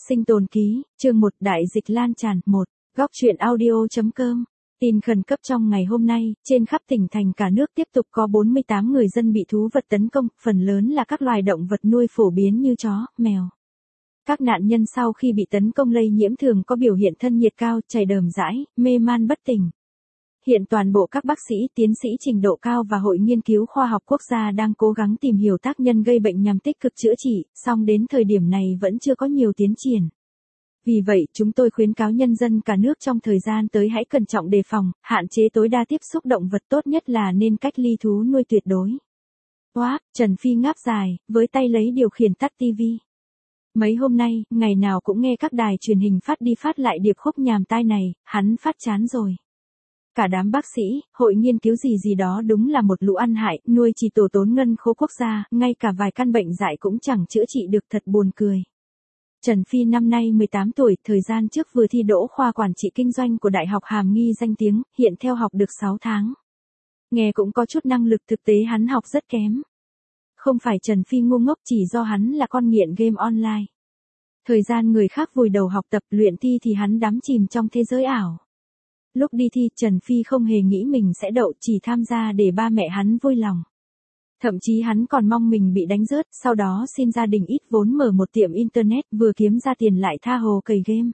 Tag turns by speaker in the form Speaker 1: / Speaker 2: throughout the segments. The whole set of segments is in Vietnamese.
Speaker 1: Sinh tồn ký, chương 1 đại dịch lan tràn, 1. Góc truyện audio.com. Tin khẩn cấp trong ngày hôm nay, trên khắp tỉnh thành cả nước tiếp tục có 48 người dân bị thú vật tấn công, phần lớn là các loài động vật nuôi phổ biến như chó, mèo. Các nạn nhân sau khi bị tấn công lây nhiễm thường có biểu hiện thân nhiệt cao, chảy đờm dãi, mê man bất tỉnh. Hiện toàn bộ các bác sĩ, tiến sĩ trình độ cao và Hội Nghiên cứu Khoa học Quốc gia đang cố gắng tìm hiểu tác nhân gây bệnh nhằm tích cực chữa trị, song đến thời điểm này vẫn chưa có nhiều tiến triển. Vì vậy, chúng tôi khuyến cáo nhân dân cả nước trong thời gian tới hãy cẩn trọng đề phòng, hạn chế tối đa tiếp xúc động vật, tốt nhất là nên cách ly thú nuôi tuyệt đối. Oác, Trần Phi ngáp dài, với tay lấy điều khiển tắt tivi. Mấy hôm nay, ngày nào cũng nghe các đài truyền hình phát đi phát lại điệp khúc nhàm tai này, hắn phát chán rồi. Cả đám bác sĩ, hội nghiên cứu gì đó đúng là một lũ ăn hại, nuôi chỉ tổ tốn ngân khố quốc gia, ngay cả vài căn bệnh dại cũng chẳng chữa trị được, thật buồn cười. Trần Phi năm nay 18 tuổi, thời gian trước vừa thi đỗ khoa quản trị kinh doanh của Đại học Hàm Nghi danh tiếng, hiện theo học được 6 tháng. Nghe cũng có chút năng lực, thực tế hắn học rất kém. Không phải Trần Phi ngu ngốc, chỉ do hắn là con nghiện game online. Thời gian người khác vùi đầu học tập luyện thi thì hắn đắm chìm trong thế giới ảo. Lúc đi thi, Trần Phi không hề nghĩ mình sẽ đậu, chỉ tham gia để ba mẹ hắn vui lòng. Thậm chí hắn còn mong mình bị đánh rớt, sau đó xin gia đình ít vốn mở một tiệm internet, vừa kiếm ra tiền lại tha hồ cày game.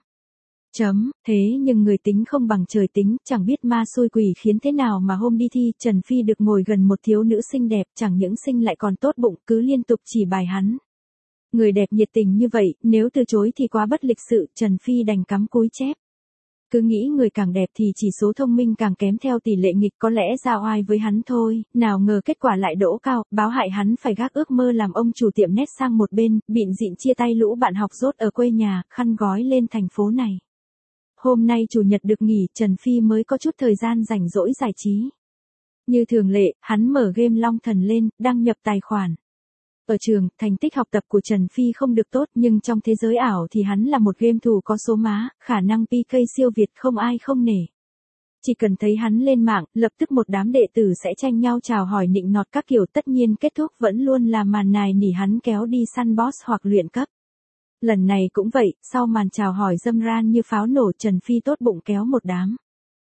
Speaker 1: Thế nhưng người tính không bằng trời tính, chẳng biết ma xui quỷ khiến thế nào mà hôm đi thi, Trần Phi được ngồi gần một thiếu nữ xinh đẹp, chẳng những xinh lại còn tốt bụng, cứ liên tục chỉ bài hắn. Người đẹp nhiệt tình như vậy, nếu từ chối thì quá bất lịch sự, Trần Phi đành cắm cúi chép. Cứ nghĩ người càng đẹp thì chỉ số thông minh càng kém theo tỷ lệ nghịch, có lẽ ra oai với hắn thôi, nào ngờ kết quả lại đỗ cao, báo hại hắn phải gác ước mơ làm ông chủ tiệm net sang một bên, bịn dịn chia tay lũ bạn học dốt ở quê nhà, khăn gói lên thành phố này. Hôm nay chủ nhật được nghỉ, Trần Phi mới có chút thời gian rảnh rỗi giải trí. Như thường lệ, hắn mở game Long Thần lên, đăng nhập tài khoản. Ở trường, thành tích học tập của Trần Phi không được tốt, nhưng trong thế giới ảo thì hắn là một game thủ có số má, khả năng PK siêu việt không ai không nể. Chỉ cần thấy hắn lên mạng, lập tức một đám đệ tử sẽ tranh nhau chào hỏi nịnh nọt các kiểu, tất nhiên kết thúc vẫn luôn là màn nài nỉ hắn kéo đi săn boss hoặc luyện cấp. Lần này cũng vậy, sau màn chào hỏi dâm ran như pháo nổ, Trần Phi tốt bụng kéo một đám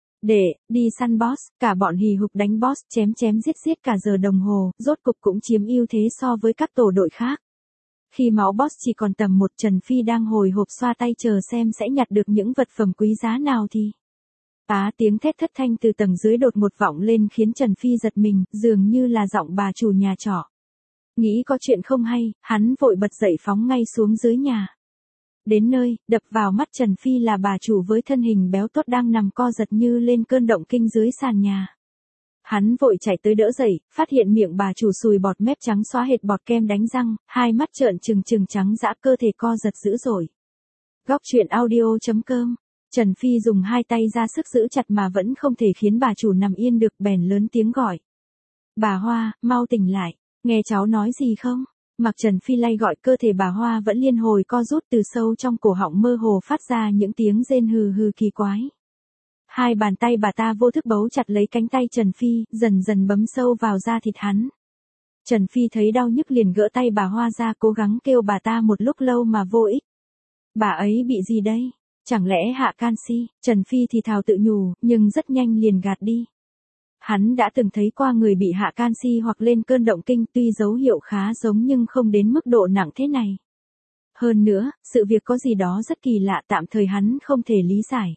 Speaker 1: đi săn boss, cả bọn hì hục đánh boss, chém giết cả giờ đồng hồ, rốt cục cũng chiếm ưu thế so với các tổ đội khác. Khi máu boss chỉ còn tầm 1, Trần Phi đang hồi hộp xoa tay chờ xem sẽ nhặt được những vật phẩm quý giá nào thì. Tiếng thét thất thanh từ tầng dưới đột ngột vọng lên khiến Trần Phi giật mình, dường như là giọng bà chủ nhà trọ. Nghĩ có chuyện không hay, hắn vội bật dậy phóng ngay xuống dưới nhà. Đến nơi, đập vào mắt Trần Phi là bà chủ với thân hình béo tốt đang nằm co giật như lên cơn động kinh dưới sàn nhà. Hắn vội chạy tới đỡ dậy, phát hiện miệng bà chủ sùi bọt mép trắng xóa hệt bọt kem đánh răng, hai mắt trợn trừng trắng dã, cơ thể co giật dữ dội. Góc truyện audio.com. Trần Phi dùng hai tay ra sức giữ chặt mà vẫn không thể khiến bà chủ nằm yên được, bèn lớn tiếng gọi. Bà Hoa, mau tỉnh lại, nghe cháu nói gì không? Mặc Trần Phi lay gọi, cơ thể bà Hoa vẫn liên hồi co rút, từ sâu trong cổ họng mơ hồ phát ra những tiếng rên hừ hừ kỳ quái. Hai bàn tay bà ta vô thức bấu chặt lấy cánh tay Trần Phi, dần dần bấm sâu vào da thịt hắn. Trần Phi thấy đau nhức liền gỡ tay bà Hoa ra, cố gắng kêu bà ta một lúc lâu mà vô ích. Bà ấy bị gì đây? Chẳng lẽ hạ canxi? Trần Phi thì thào tự nhủ, nhưng rất nhanh liền gạt đi. Hắn đã từng thấy qua người bị hạ canxi hoặc lên cơn động kinh, tuy dấu hiệu khá giống nhưng không đến mức độ nặng thế này. Hơn nữa, sự việc có gì đó rất kỳ lạ, tạm thời hắn không thể lý giải.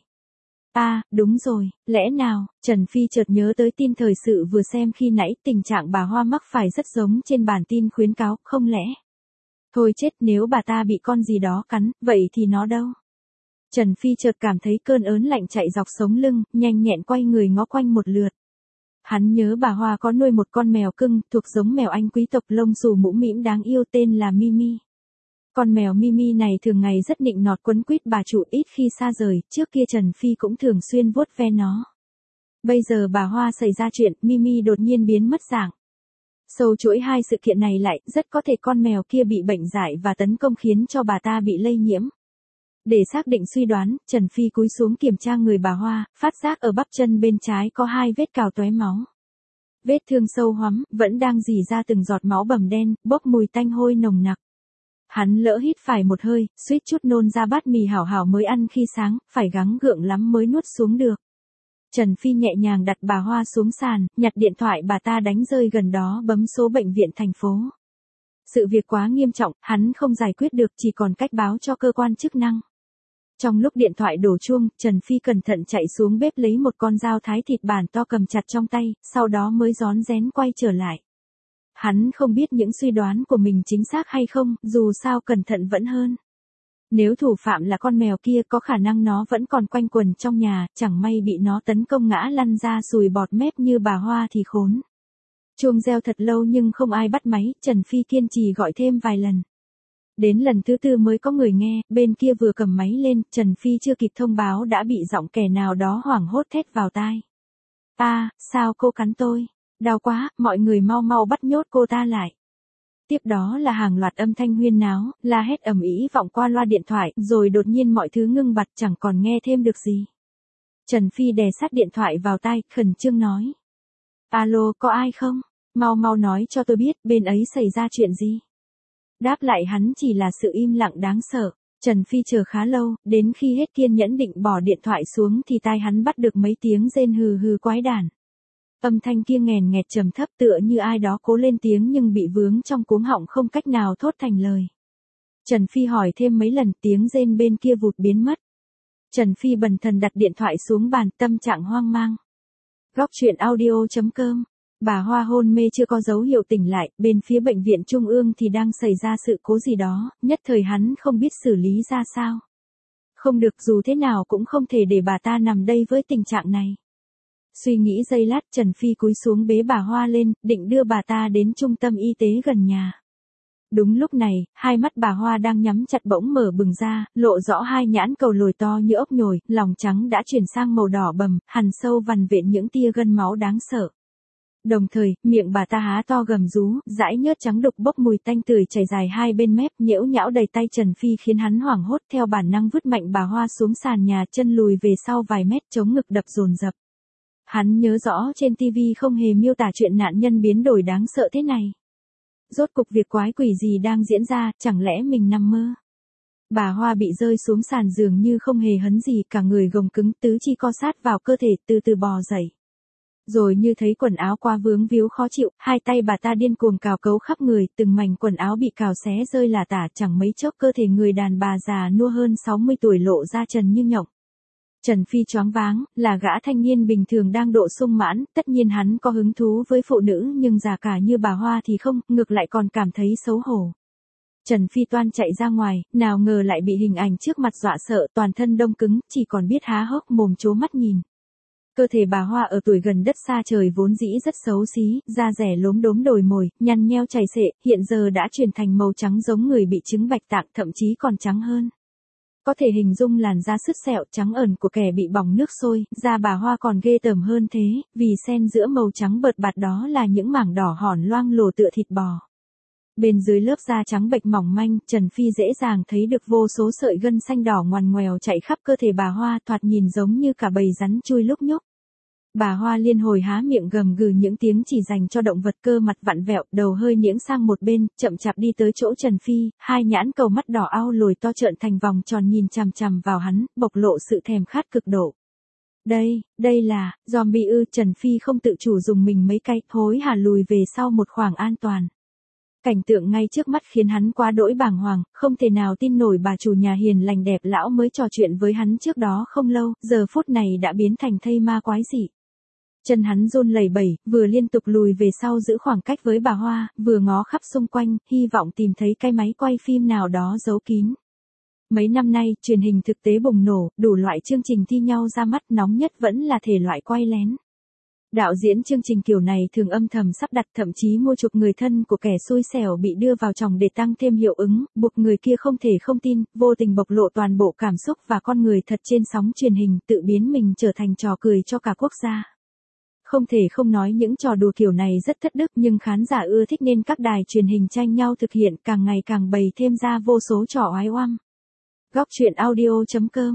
Speaker 1: Đúng rồi, lẽ nào? Trần Phi chợt nhớ tới tin thời sự vừa xem khi nãy, tình trạng bà Hoa mắc phải rất giống trên bản tin khuyến cáo, không lẽ? Thôi chết, nếu bà ta bị con gì đó cắn, vậy thì nó đâu? Trần Phi chợt cảm thấy cơn ớn lạnh chạy dọc sống lưng, nhanh nhẹn quay người ngó quanh một lượt. Hắn nhớ bà Hoa có nuôi một con mèo cưng, thuộc giống mèo Anh quý tộc, lông xù mũm mĩm đáng yêu, tên là Mimi. Con mèo Mimi này thường ngày rất nịnh nọt quấn quýt bà chủ, ít khi xa rời, trước kia Trần Phi cũng thường xuyên vuốt ve nó. Bây giờ bà Hoa xảy ra chuyện, Mimi đột nhiên biến mất dạng. Sâu chuỗi hai sự kiện này lại, rất có thể con mèo kia bị bệnh dại và tấn công khiến cho bà ta bị lây nhiễm. Để xác định suy đoán, Trần Phi cúi xuống kiểm tra người bà Hoa, phát giác ở bắp chân bên trái có 2 vết cào tóe máu. Vết thương sâu hoắm, vẫn đang rỉ ra từng giọt máu bầm đen, bốc mùi tanh hôi nồng nặc. Hắn lỡ hít phải một hơi, suýt chút nôn ra bát mì hảo hảo mới ăn khi sáng, phải gắng gượng lắm mới nuốt xuống được. Trần Phi nhẹ nhàng đặt bà Hoa xuống sàn, nhặt điện thoại bà ta đánh rơi gần đó bấm số bệnh viện thành phố. Sự việc quá nghiêm trọng, hắn không giải quyết được chỉ còn cách báo cho cơ quan chức năng. Trong lúc điện thoại đổ chuông, Trần Phi cẩn thận chạy xuống bếp lấy một con dao thái thịt bản to cầm chặt trong tay, sau đó mới rón rén quay trở lại. Hắn không biết những suy đoán của mình chính xác hay không, dù sao cẩn thận vẫn hơn. Nếu thủ phạm là con mèo kia có khả năng nó vẫn còn quanh quẩn trong nhà, chẳng may bị nó tấn công ngã lăn ra sùi bọt mép như bà Hoa thì khốn. Chuông reo thật lâu nhưng không ai bắt máy, Trần Phi kiên trì gọi thêm vài lần. Đến lần thứ tư mới có người nghe, bên kia vừa cầm máy lên, Trần Phi chưa kịp thông báo đã bị giọng kẻ nào đó hoảng hốt thét vào tai. Sao cô cắn tôi? Đau quá, mọi người mau mau bắt nhốt cô ta lại. Tiếp đó là hàng loạt âm thanh huyên náo, la hét ầm ĩ vọng qua loa điện thoại, rồi đột nhiên mọi thứ ngưng bặt chẳng còn nghe thêm được gì. Trần Phi đè sát điện thoại vào tai, khẩn trương nói. Alo, có ai không? Mau mau nói cho tôi biết, bên ấy xảy ra chuyện gì? Đáp lại hắn chỉ là sự im lặng đáng sợ. Trần Phi chờ khá lâu, đến khi hết kiên nhẫn định bỏ điện thoại xuống thì tai hắn bắt được mấy tiếng rên hừ hừ quái đản. Âm thanh kia nghèn nghẹt trầm thấp tựa như ai đó cố lên tiếng nhưng bị vướng trong cuống họng không cách nào thốt thành lời. Trần Phi hỏi thêm mấy lần, tiếng rên bên kia vụt biến mất. Trần Phi bần thần đặt điện thoại xuống bàn, tâm trạng hoang mang. Góc truyện audio.com. Bà Hoa hôn mê chưa có dấu hiệu tỉnh lại, bên phía bệnh viện Trung ương thì đang xảy ra sự cố gì đó, nhất thời hắn không biết xử lý ra sao. Không được, dù thế nào cũng không thể để bà ta nằm đây với tình trạng này. Suy nghĩ giây lát, Trần Phi cúi xuống bế bà Hoa lên, định đưa bà ta đến trung tâm y tế gần nhà. Đúng lúc này, hai mắt bà Hoa đang nhắm chặt bỗng mở bừng ra, lộ rõ hai nhãn cầu lồi to như ốc nhồi, lòng trắng đã chuyển sang màu đỏ bầm, hằn sâu vằn vện những tia gân máu đáng sợ. Đồng thời, miệng bà ta há to gầm rú, dãi nhớt trắng đục bốc mùi tanh tưởi chảy dài hai bên mép, nhễu nhão đầy tay Trần Phi khiến hắn hoảng hốt, theo bản năng vứt mạnh bà Hoa xuống sàn nhà, chân lùi về sau vài mét, chống ngực đập dồn dập. Hắn nhớ rõ trên TV không hề miêu tả chuyện nạn nhân biến đổi đáng sợ thế này. Rốt cục việc quái quỷ gì đang diễn ra, chẳng lẽ mình nằm mơ? Bà Hoa bị rơi xuống sàn giường như không hề hấn gì, cả người gồng cứng, tứ chi co sát vào cơ thể, từ từ bò dậy. Rồi như thấy quần áo qua vướng víu khó chịu, hai tay bà ta điên cuồng cào cấu khắp người, từng mảnh quần áo bị cào xé rơi lả tả, chẳng mấy chốc cơ thể người đàn bà già nua hơn 60 tuổi lộ ra trần như nhộng. Trần Phi choáng váng, là gã thanh niên bình thường đang độ sung mãn, tất nhiên hắn có hứng thú với phụ nữ nhưng già cả như bà Hoa thì không, ngược lại còn cảm thấy xấu hổ. Trần Phi toan chạy ra ngoài, nào ngờ lại bị hình ảnh trước mặt dọa sợ, toàn thân đông cứng, chỉ còn biết há hốc mồm trố mắt nhìn. Cơ thể bà Hoa ở tuổi gần đất xa trời vốn dĩ rất xấu xí, da rẻ lốm đốm đồi mồi, nhăn nheo chảy xệ, hiện giờ đã chuyển thành màu trắng giống người bị chứng bạch tạng, thậm chí còn trắng hơn. Có thể hình dung làn da sứt sẹo trắng ẩn của kẻ bị bỏng nước sôi, da bà Hoa còn ghê tởm hơn thế, vì xen giữa màu trắng bợt bạt đó là những mảng đỏ hòn loang lổ tựa thịt bò. Bên dưới lớp da trắng bệch mỏng manh, Trần Phi dễ dàng thấy được vô số sợi gân xanh đỏ ngoằn ngoèo chạy khắp cơ thể bà Hoa, thoạt nhìn giống như cả bầy rắn chui lúc nhúc. Bà Hoa liên hồi há miệng gầm gừ những tiếng chỉ dành cho động vật, cơ mặt vặn vẹo, đầu hơi nghiễng sang một bên, chậm chạp đi tới chỗ Trần Phi, hai nhãn cầu mắt đỏ ao lồi to trợn thành vòng tròn nhìn chằm chằm vào hắn, bộc lộ sự thèm khát cực độ. Đây là, zombie ư? Trần Phi không tự chủ dùng mình mấy cái, hối hả lùi về sau một khoảng an toàn. Cảnh tượng ngay trước mắt khiến hắn quá đỗi bàng hoàng, không thể nào tin nổi bà chủ nhà hiền lành đẹp lão mới trò chuyện với hắn trước đó không lâu, giờ phút này đã biến thành thây ma quái dị. Chân hắn run lẩy bẩy, vừa liên tục lùi về sau giữ khoảng cách với bà Hoa, vừa ngó khắp xung quanh, hy vọng tìm thấy cái máy quay phim nào đó giấu kín. Mấy năm nay, truyền hình thực tế bùng nổ, đủ loại chương trình thi nhau ra mắt, nóng nhất vẫn là thể loại quay lén. Đạo diễn chương trình kiểu này thường âm thầm sắp đặt, thậm chí mua chuộc người thân của kẻ xui xẻo bị đưa vào chòng để tăng thêm hiệu ứng, buộc người kia không thể không tin, vô tình bộc lộ toàn bộ cảm xúc và con người thật trên sóng truyền hình, tự biến mình trở thành trò cười cho cả quốc gia. Không thể không nói những trò đùa kiểu này rất thất đức nhưng khán giả ưa thích nên các đài truyền hình tranh nhau thực hiện, càng ngày càng bày thêm ra vô số trò oái oăm. Góc truyện audio.com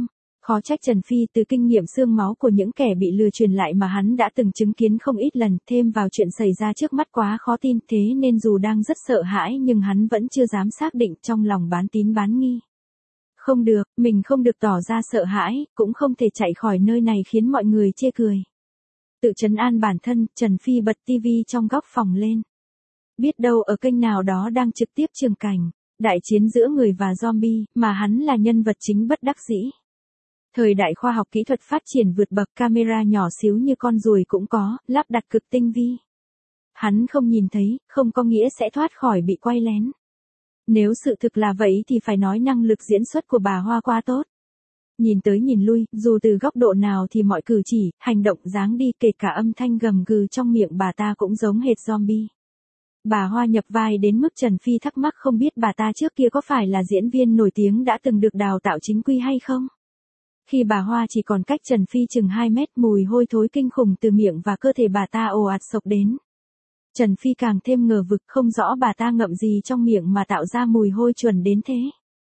Speaker 1: Khó trách Trần Phi từ kinh nghiệm xương máu của những kẻ bị lừa truyền lại mà hắn đã từng chứng kiến không ít lần, thêm vào chuyện xảy ra trước mắt quá khó tin, thế nên dù đang rất sợ hãi nhưng hắn vẫn chưa dám xác định, trong lòng bán tín bán nghi. Không được, mình không được tỏ ra sợ hãi, cũng không thể chạy khỏi nơi này khiến mọi người chê cười. Tự trấn an bản thân, Trần Phi bật tivi trong góc phòng lên. Biết đâu ở kênh nào đó đang trực tiếp trường cảnh, đại chiến giữa người và zombie, mà hắn là nhân vật chính bất đắc dĩ. Thời đại khoa học kỹ thuật phát triển vượt bậc, camera nhỏ xíu như con ruồi cũng có, lắp đặt cực tinh vi. Hắn không nhìn thấy, không có nghĩa sẽ thoát khỏi bị quay lén. Nếu sự thực là vậy thì phải nói năng lực diễn xuất của bà Hoa quá tốt. Nhìn tới nhìn lui, dù từ góc độ nào thì mọi cử chỉ, hành động dáng đi, kể cả âm thanh gầm gừ trong miệng bà ta cũng giống hệt zombie. Bà Hoa nhập vai đến mức Trần Phi thắc mắc không biết bà ta trước kia có phải là diễn viên nổi tiếng đã từng được đào tạo chính quy hay không. Khi bà Hoa chỉ còn cách Trần Phi chừng 2 mét, mùi hôi thối kinh khủng từ miệng và cơ thể bà ta ồ ạt xộc đến. Trần Phi càng thêm ngờ vực, không rõ bà ta ngậm gì trong miệng mà tạo ra mùi hôi chuẩn đến thế.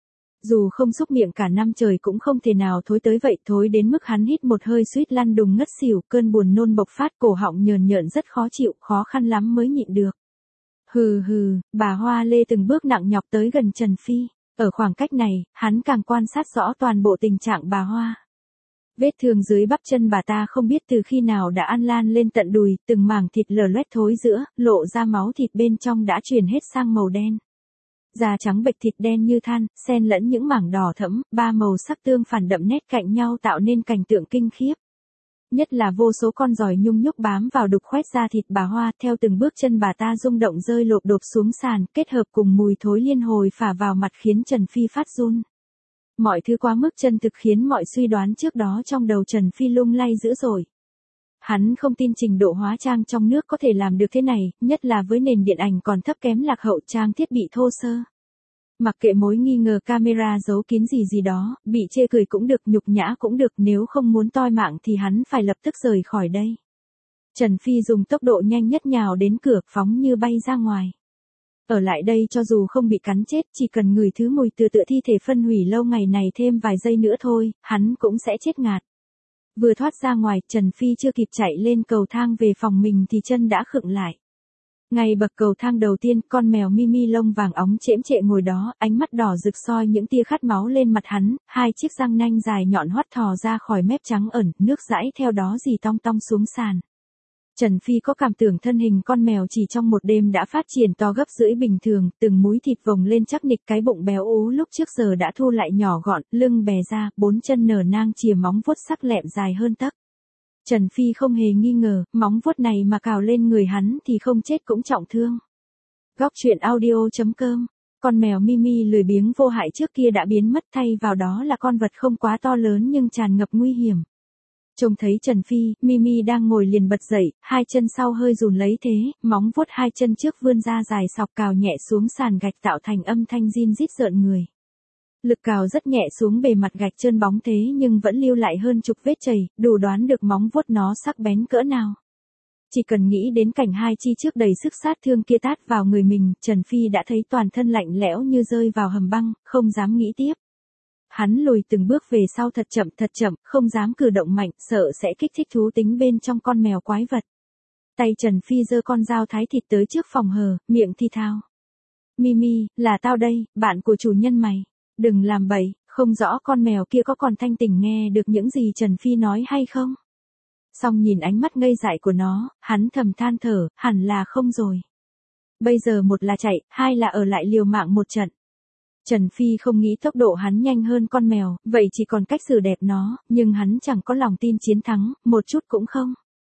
Speaker 1: Dù không xúc miệng cả năm trời cũng không thể nào thối tới vậy, thối đến mức hắn hít một hơi suýt lăn đùng ngất xỉu, cơn buồn nôn bộc phát, cổ họng nhờn nhợn rất khó chịu, khó khăn lắm mới nhịn được. Hừ hừ, bà Hoa lê từng bước nặng nhọc tới gần Trần Phi. Ở khoảng cách này, hắn càng quan sát rõ toàn bộ tình trạng bà Hoa. Vết thương dưới bắp chân bà ta không biết từ khi nào đã ăn lan lên tận đùi, từng mảng thịt lở loét thối rữa, lộ ra máu thịt bên trong đã chuyển hết sang màu đen. Da trắng bệch, thịt đen như than, xen lẫn những mảng đỏ thẫm, ba màu sắc tương phản đậm nét cạnh nhau tạo nên cảnh tượng kinh khiếp. Nhất là vô số con giòi nhung nhúc bám vào đục khoét da thịt bà Hoa, theo từng bước chân bà ta rung động rơi lộp đột xuống sàn, kết hợp cùng mùi thối liên hồi phả vào mặt khiến Trần Phi phát run. Mọi thứ quá mức chân thực khiến mọi suy đoán trước đó trong đầu Trần Phi lung lay dữ dội. Hắn không tin trình độ hóa trang trong nước có thể làm được thế này, nhất là với nền điện ảnh còn thấp kém lạc hậu, trang thiết bị thô sơ. Mặc kệ mối nghi ngờ camera giấu kín gì đó, bị chê cười cũng được, nhục nhã cũng được, nếu không muốn toi mạng thì hắn phải lập tức rời khỏi đây. Trần Phi dùng tốc độ nhanh nhất nhào đến cửa, phóng như bay ra ngoài. Ở lại đây cho dù không bị cắn chết, chỉ cần ngửi thứ mùi tựa thi thể phân hủy lâu ngày này thêm vài giây nữa thôi, hắn cũng sẽ chết ngạt. Vừa thoát ra ngoài, Trần Phi chưa kịp chạy lên cầu thang về phòng mình thì chân đã khựng lại. Ngay bậc cầu thang đầu tiên, con mèo Mimi lông vàng óng chễm chệ ngồi đó, ánh mắt đỏ rực soi những tia khát máu lên mặt hắn, hai chiếc răng nanh dài nhọn hoắt thò ra khỏi mép trắng ẩn, nước dãi theo đó rỉ tong tong xuống sàn. Trần Phi có cảm tưởng thân hình con mèo chỉ trong một đêm đã phát triển to gấp rưỡi bình thường, từng múi thịt vồng lên chắc nịch, cái bụng béo ú lúc trước giờ đã thu lại nhỏ gọn, lưng bè ra, bốn chân nở nang chìa móng vuốt sắc lẹm dài hơn tấc. Trần Phi không hề nghi ngờ, móng vuốt này mà cào lên người hắn thì không chết cũng trọng thương. Góc truyện audio.com. Con mèo Mimi lười biếng vô hại trước kia đã biến mất, thay vào đó là con vật không quá to lớn nhưng tràn ngập nguy hiểm. Trông thấy Trần Phi, Mimi đang ngồi liền bật dậy, hai chân sau hơi run lấy thế, móng vuốt hai chân trước vươn ra dài sọc cào nhẹ xuống sàn gạch tạo thành âm thanh rin rít rợn người. Lực cào rất nhẹ xuống bề mặt gạch trơn bóng thế nhưng vẫn lưu lại hơn chục vết chảy, đủ đoán được móng vuốt nó sắc bén cỡ nào. Chỉ cần nghĩ đến cảnh hai chi trước đầy sức sát thương kia tát vào người mình, Trần Phi đã thấy toàn thân lạnh lẽo như rơi vào hầm băng, không dám nghĩ tiếp. Hắn lùi từng bước về sau thật chậm, không dám cử động mạnh, sợ sẽ kích thích thú tính bên trong con mèo quái vật. Tay Trần Phi giơ con dao thái thịt tới trước phòng hờ, miệng thì thào. Mimi, là tao đây, bạn của chủ nhân mày. Đừng làm bậy, không rõ con mèo kia có còn thanh tỉnh nghe được những gì Trần Phi nói hay không. Xong nhìn ánh mắt ngây dại của nó, hắn thầm than thở, hẳn là không rồi. Bây giờ một là chạy, hai là ở lại liều mạng một trận. Trần Phi không nghĩ tốc độ hắn nhanh hơn con mèo, vậy chỉ còn cách xử đẹp nó, nhưng hắn chẳng có lòng tin chiến thắng, một chút cũng không.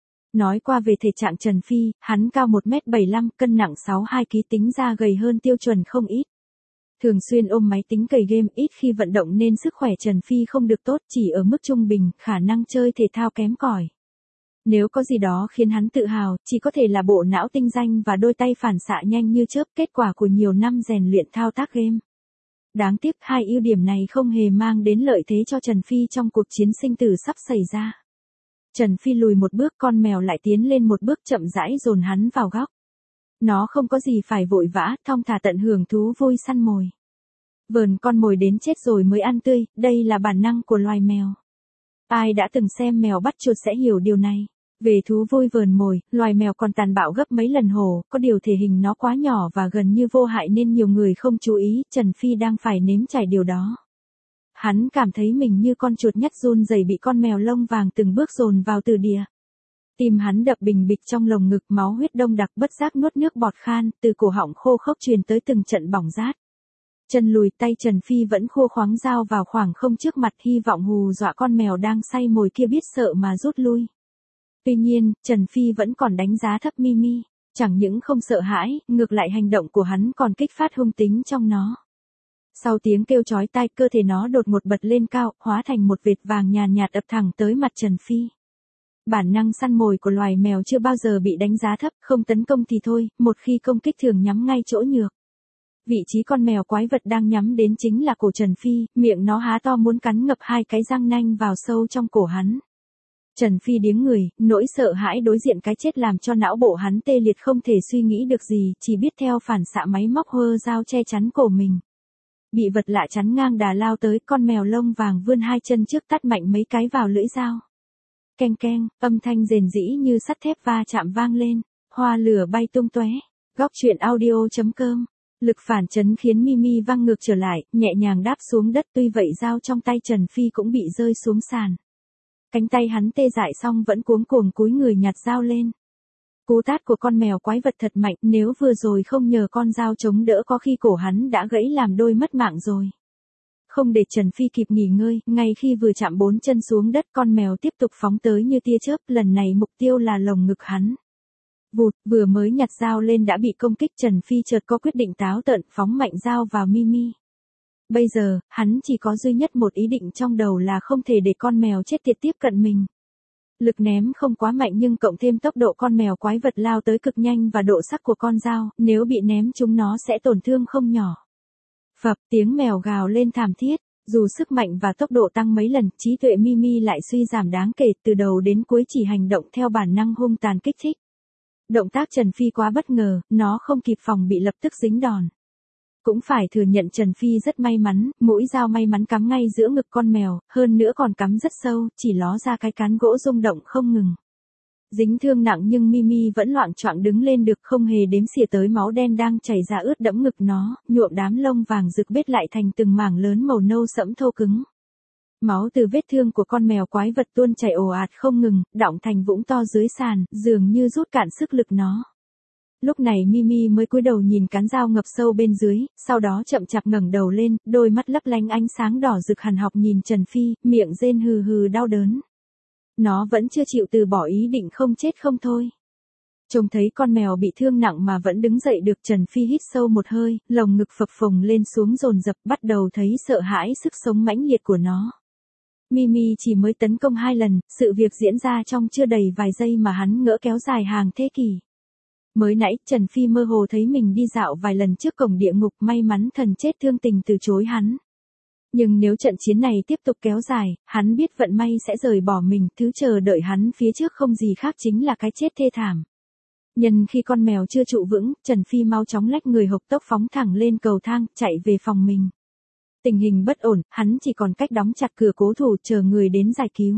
Speaker 1: Nói qua về thể trạng Trần Phi, hắn cao 1m75, cân nặng 62 kg, tính ra gầy hơn tiêu chuẩn không ít. Thường xuyên ôm máy tính cày game, ít khi vận động nên sức khỏe Trần Phi không được tốt, chỉ ở mức trung bình, khả năng chơi thể thao kém cỏi. Nếu có gì đó khiến hắn tự hào, chỉ có thể là bộ não tinh danh và đôi tay phản xạ nhanh như chớp, kết quả của nhiều năm rèn luyện thao tác game. Đáng tiếc hai ưu điểm này không hề mang đến lợi thế cho Trần Phi trong cuộc chiến sinh tử sắp xảy ra. Trần Phi lùi một bước, con mèo lại tiến lên một bước, chậm rãi dồn hắn vào góc. Nó không có gì phải vội vã, thong thả tận hưởng thú vui săn mồi. Vờn con mồi đến chết rồi mới ăn tươi, đây là bản năng của loài mèo. Ai đã từng xem mèo bắt chuột sẽ hiểu điều này. Về thú vui vờn mồi, loài mèo còn tàn bạo gấp mấy lần hổ, có điều thể hình nó quá nhỏ và gần như vô hại nên nhiều người không chú ý, Trần Phi đang phải nếm trải điều đó. Hắn cảm thấy mình như con chuột nhắt run rẩy bị con mèo lông vàng từng bước dồn vào từ đìa. Tim hắn đập bình bịch trong lồng ngực, máu huyết đông đặc, bất giác nuốt nước bọt khan, từ cổ họng khô khốc truyền tới từng trận bỏng rát. Chân lùi, tay Trần Phi vẫn khua khoáng dao vào khoảng không trước mặt, hy vọng hù dọa con mèo đang say mồi kia biết sợ mà rút lui. Tuy nhiên, Trần Phi vẫn còn đánh giá thấp Mimi, chẳng những không sợ hãi, ngược lại hành động của hắn còn kích phát hung tính trong nó. Sau tiếng kêu chói tai, cơ thể nó đột ngột bật lên cao, hóa thành một vệt vàng nhàn nhạt ập thẳng tới mặt Trần Phi. Bản năng săn mồi của loài mèo chưa bao giờ bị đánh giá thấp, không tấn công thì thôi, một khi công kích thường nhắm ngay chỗ nhược. Vị trí con mèo quái vật đang nhắm đến chính là cổ Trần Phi, miệng nó há to muốn cắn ngập hai cái răng nanh vào sâu trong cổ hắn. Trần Phi điếng người, nỗi sợ hãi đối diện cái chết làm cho não bộ hắn tê liệt, không thể suy nghĩ được gì, chỉ biết theo phản xạ máy móc hơ dao che chắn cổ mình. Bị vật lạ chắn ngang đà lao tới, con mèo lông vàng vươn hai chân trước tát mạnh mấy cái vào lưỡi dao. Keng keng, âm thanh rền rĩ như sắt thép va chạm vang lên, hoa lửa bay tung tóe. Góc truyện audio.com. Lực phản chấn khiến Mimi văng ngược trở lại, nhẹ nhàng đáp xuống đất, tuy vậy dao trong tay Trần Phi cũng bị rơi xuống sàn. Cánh tay hắn tê dại xong vẫn cuống cuồng cúi người nhặt dao lên. Cú tát của con mèo quái vật thật mạnh, nếu vừa rồi không nhờ con dao chống đỡ có khi cổ hắn đã gãy làm đôi mất mạng rồi. Không để Trần Phi kịp nghỉ ngơi, ngay khi vừa chạm bốn chân xuống đất, con mèo tiếp tục phóng tới như tia chớp, lần này mục tiêu là lồng ngực hắn. Vụt, vừa mới nhặt dao lên đã bị công kích, Trần Phi chợt có quyết định táo tợn, phóng mạnh dao vào Mimi. Bây giờ, hắn chỉ có duy nhất một ý định trong đầu là không thể để con mèo chết tiệt tiếp cận mình. Lực ném không quá mạnh nhưng cộng thêm tốc độ con mèo quái vật lao tới cực nhanh và độ sắc của con dao, nếu bị ném trúng nó sẽ tổn thương không nhỏ. Phập, tiếng mèo gào lên thảm thiết, dù sức mạnh và tốc độ tăng mấy lần, trí tuệ Mimi lại suy giảm đáng kể, từ đầu đến cuối chỉ hành động theo bản năng hung tàn kích thích. Động tác Trần Phi quá bất ngờ, nó không kịp phòng bị lập tức dính đòn. Cũng phải thừa nhận Trần Phi rất may mắn, mũi dao may mắn cắm ngay giữa ngực con mèo, hơn nữa còn cắm rất sâu, chỉ ló ra cái cán gỗ rung động không ngừng. Dính thương nặng nhưng Mimi vẫn loạng choạng đứng lên được, không hề đếm xỉa tới máu đen đang chảy ra ướt đẫm ngực nó, nhuộm đám lông vàng rực bết lại thành từng mảng lớn màu nâu sẫm thô cứng. Máu từ vết thương của con mèo quái vật tuôn chảy ồ ạt không ngừng, đọng thành vũng to dưới sàn, dường như rút cạn sức lực nó. Lúc này Mimi mới cúi đầu nhìn cán dao ngập sâu bên dưới, sau đó chậm chạp ngẩng đầu lên, đôi mắt lấp lánh ánh sáng đỏ rực hằn học nhìn Trần Phi, miệng rên hừ hừ đau đớn. Nó vẫn chưa chịu từ bỏ ý định không chết không thôi. Trông thấy con mèo bị thương nặng mà vẫn đứng dậy được, Trần Phi hít sâu một hơi, lồng ngực phập phồng lên xuống dồn dập, bắt đầu thấy sợ hãi sức sống mãnh liệt của nó. Mimi chỉ mới tấn công 2 lần, sự việc diễn ra trong chưa đầy vài giây mà hắn ngỡ kéo dài hàng thế kỷ. Mới nãy, Trần Phi mơ hồ thấy mình đi dạo vài lần trước cổng địa ngục, may mắn thần chết thương tình từ chối hắn. Nhưng nếu trận chiến này tiếp tục kéo dài, hắn biết vận may sẽ rời bỏ mình, thứ chờ đợi hắn phía trước không gì khác chính là cái chết thê thảm. Nhân khi con mèo chưa trụ vững, Trần Phi mau chóng lách người hộc tốc phóng thẳng lên cầu thang, chạy về phòng mình. Tình hình bất ổn, hắn chỉ còn cách đóng chặt cửa cố thủ chờ người đến giải cứu.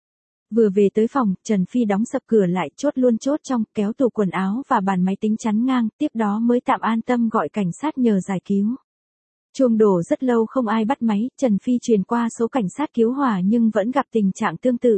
Speaker 1: Vừa về tới phòng, Trần Phi đóng sập cửa lại, chốt luôn chốt trong, kéo tủ quần áo và bàn máy tính chắn ngang, tiếp đó mới tạm an tâm gọi cảnh sát nhờ giải cứu. Chuông đổ rất lâu không ai bắt máy, Trần Phi truyền qua số cảnh sát cứu hỏa nhưng vẫn gặp tình trạng tương tự.